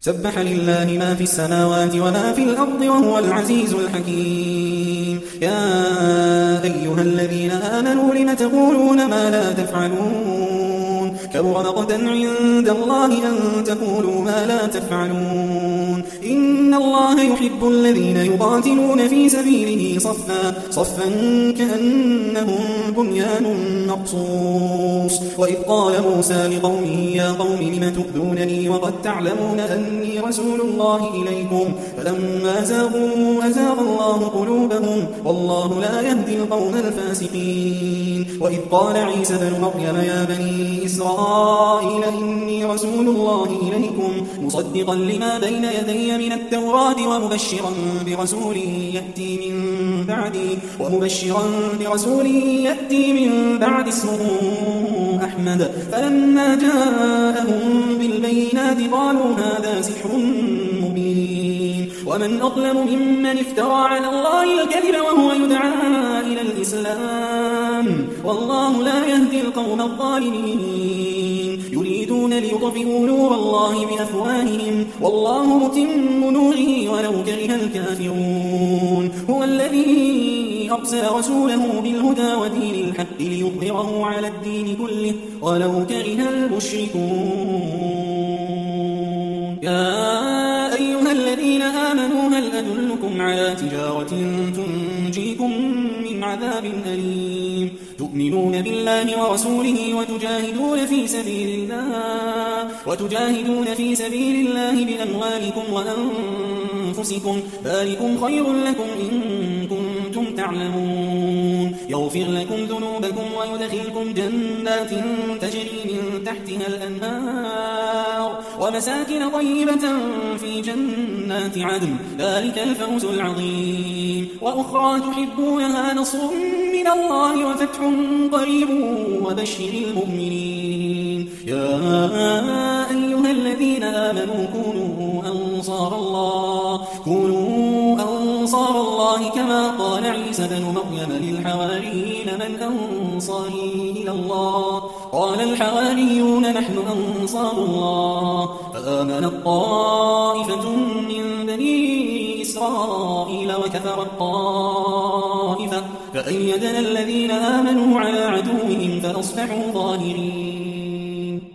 سبح لله ما في السماوات وما في الأرض وهو العزيز الحكيم. يا أيها الذين آمنوا لم تقولون ما لا تفعلون كبر مقتا عند الله أن تقولوا ما لا تفعلون. إن الله يحب الذين يقاتلون في سبيله صفا كأنهم بنيان مرصوص. وإذ قال موسى لقومه يا قوم لم تؤذونني وقد تعلمون أني رسول الله إليكم فلما زاغوا أزاغ الله قلوبهم والله لا يهدي القوم الفاسقين. وإذ قال عيسى بن مريم يا بني إسرائيل إني رسول الله إليكم مصدقا لما بين يدي من التوراة ومبشرا برسول يأتي من بعد اسمه أحمد. فلما جاءهم بالبينات قالوا هذا سحر مبين. ومن أظلم ممن افترى على الله الكذب وهو يدعى إلى الإسلام والله لا يهدي القوم الظالمين. يريدون ليطفئوا نور الله بأفواههم والله متم نوره ولو كره الكافرون. هو الذي أرسل رسوله بالهدى ودين الحق ليظهره على الدين كله ولو كره المشركون. يا أيها الذين آمنوا هل أدلكم على تجارة تنجيكم من عذاب أليم تؤمنون بالله ورسوله وتجاهدون في سبيل الله بأموالكم وأنفسكم ذلكم خير لكم إن كنتم تعلمون. يغفر لكم ذنوبكم ويدخلكم جنات تجري من تحتها الأنهار ومساكن طيبة في جنات عدن ذلك الفوز العظيم. وأخرى تحبونها نصر من الله وفتح قريب وبشر المؤمنين. يا أيها الذين آمنوا كونوا أنصار الله كما قال عيسى بن مريم للحواريين من أنصاري إلى الله قال الحواريون نحن أنصار الله. فآمنت طائفة من بني إسرائيل وكفرت طائفة فأيدنا الذين آمنوا على عدوهم فأصبحوا ظاهرين.